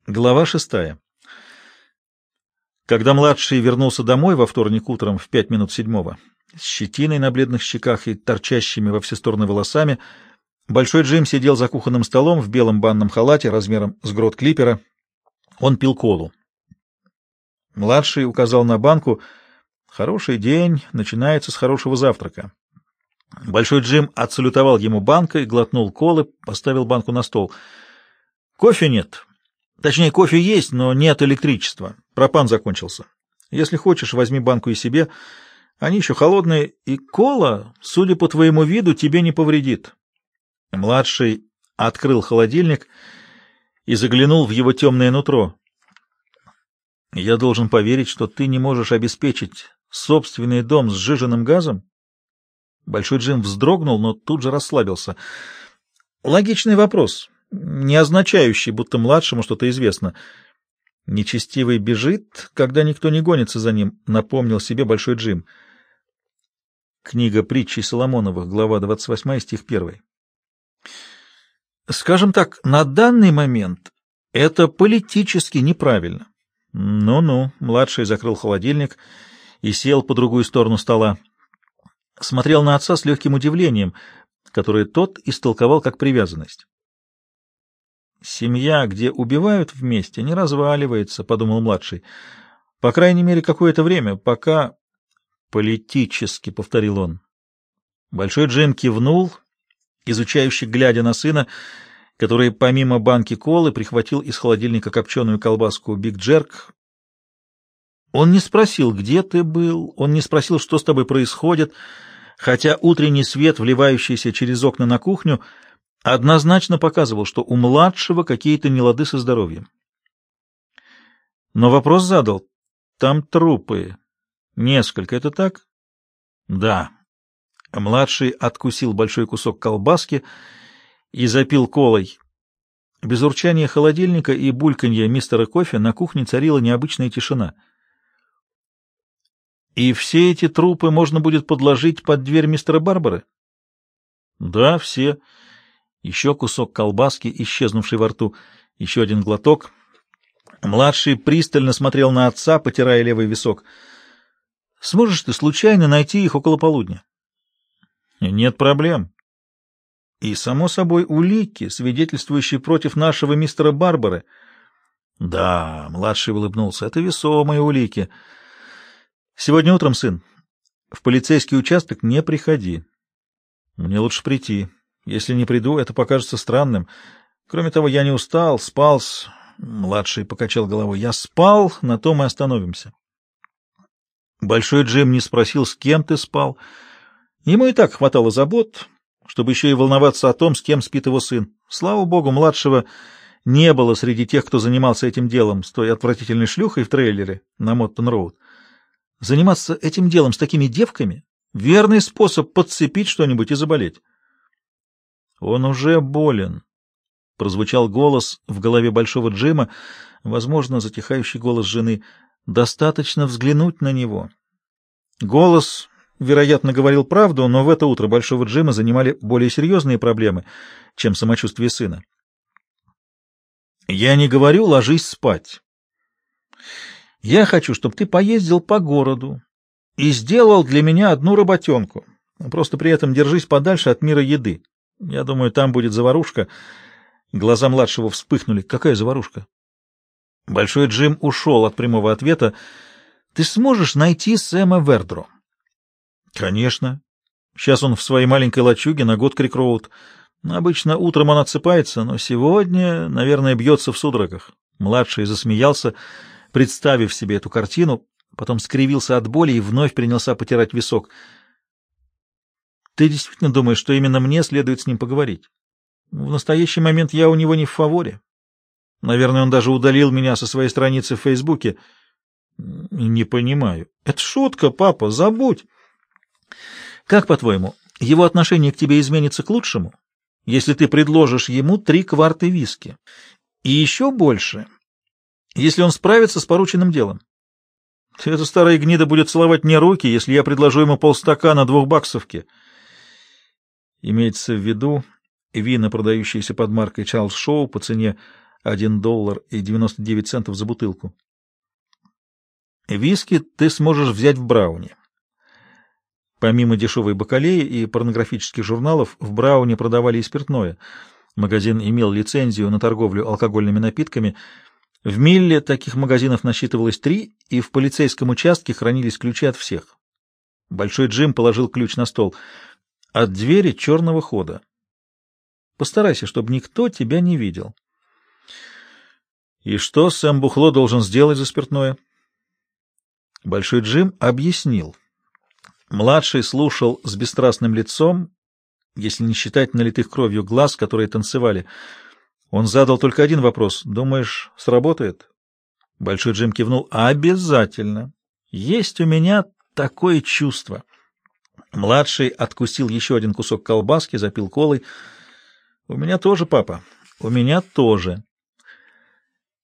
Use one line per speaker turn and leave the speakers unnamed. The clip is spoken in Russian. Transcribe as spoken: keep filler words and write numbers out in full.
Глава шестая. Когда младший вернулся домой во вторник утром в пять минут седьмого, с щетиной на бледных щеках и торчащими во все стороны волосами, Большой Джим сидел за кухонным столом в белом банном халате размером с грот клипера. Он пил колу. Младший указал на банку. Хороший день начинается с хорошего завтрака. Большой Джим отсалютовал ему банкой, глотнул колы, поставил банку на стол. Кофе нет. Точнее, кофе есть, но нет электричества. Пропан закончился. Если хочешь, возьми банку и себе. Они еще холодные, и кола, судя по твоему виду, тебе не повредит. Младший открыл холодильник и заглянул в его темное нутро. Я должен поверить, что ты не можешь обеспечить собственный дом с сжиженным газом? Большой Джим вздрогнул, но тут же расслабился. Логичный вопрос, не означающий, будто младшему что-то известно. Нечестивый бежит, когда никто не гонится за ним, напомнил себе Большой Джим. Книга притчей Соломоновых, глава двадцать восьмая, стих первый. Скажем так, на данный момент это политически неправильно. Ну-ну, младший закрыл холодильник и сел по другую сторону стола. Смотрел на отца с легким удивлением, которое тот истолковал как привязанность. «Семья, где убивают вместе, не разваливается», — подумал младший. «По крайней мере, какое-то время, пока...» «Политически», — повторил он. Большой Джим кивнул, изучающе глядя на сына, который помимо банки колы прихватил из холодильника копченую колбаску «Биг Джерк». Он не спросил, где ты был, он не спросил, что с тобой происходит, хотя утренний свет, вливающийся через окна на кухню, однозначно показывал, что у младшего какие-то нелады со здоровьем. Но вопрос задал. Там трупы. Несколько, это так? Да. Младший откусил большой кусок колбаски и запил колой. Без урчания холодильника и бульканья мистера кофе на кухне царила необычная тишина. И все эти трупы можно будет подложить под дверь мистера Барбары? Да, все. Еще кусок колбаски, исчезнувший во рту, еще один глоток. Младший пристально смотрел на отца, потирая левый висок. Сможешь ты случайно найти их около полудня? Нет проблем. И, само собой, улики, свидетельствующие против нашего мистера Барбары. Да, младший улыбнулся, это весомые улики. Сегодня утром, сын, в полицейский участок не приходи. Мне лучше прийти. Если не приду, это покажется странным. Кроме того, я не устал, спал с... Младший покачал головой. Я спал, на том и остановимся. Большой Джим не спросил, с кем ты спал. Ему и так хватало забот, чтобы еще и волноваться о том, с кем спит его сын. Слава богу, младшего не было среди тех, кто занимался этим делом с той отвратительной шлюхой в трейлере на Моттон-Роуд. Заниматься этим делом с такими девками — верный способ подцепить что-нибудь и заболеть. Он уже болен. Прозвучал голос в голове Большого Джима, возможно, затихающий голос жены. Достаточно взглянуть на него. Голос, вероятно, говорил правду, но в это утро Большого Джима занимали более серьезные проблемы, чем самочувствие сына. Я не говорю «ложись спать». Я хочу, чтобы ты поездил по городу и сделал для меня одну работенку. Просто при этом держись подальше от мира еды. Я думаю, там будет заварушка. Глаза младшего вспыхнули. Какая заварушка? Большой Джим ушел от прямого ответа. Ты сможешь найти Сэма Вердро? Конечно. Сейчас он в своей маленькой лачуге на Готкрик-Роуд. Обычно утром он отсыпается, но сегодня, наверное, бьется в судорогах. Младший засмеялся, представив себе эту картину, потом скривился от боли и вновь принялся потирать висок. Ты действительно думаешь, что именно мне следует с ним поговорить? В настоящий момент я у него не в фаворе. Наверное, он даже удалил меня со своей страницы в Фейсбуке. Не понимаю. Это шутка, папа, забудь. Как, по-твоему, его отношение к тебе изменится к лучшему, если ты предложишь ему три кварты виски? И еще больше, если он справится с порученным делом. Эта старая гнида будет целовать мне руки, если я предложу ему полстакана двухбаксовки. Имеется в виду вина, продающиеся под маркой Чарльз Шоу по цене один доллар и девяносто девять центов за бутылку. Виски ты сможешь взять в Брауне. Помимо дешевой бакалеи и порнографических журналов, в Брауне продавали и спиртное. Магазин имел лицензию на торговлю алкогольными напитками. В Милле таких магазинов насчитывалось три, и в полицейском участке хранились ключи от всех. Большой Джим положил ключ на стол. От двери черного хода. Постарайся, чтобы никто тебя не видел. И что Сэм Бухло должен сделать за спиртное? Большой Джим объяснил. Младший слушал с бесстрастным лицом, если не считать налитых кровью глаз, которые танцевали. Он задал только один вопрос. «Думаешь, сработает?» Большой Джим кивнул. «Обязательно. Есть у меня такое чувство». Младший откусил еще один кусок колбаски, запил колой. «У меня тоже, папа. У меня тоже».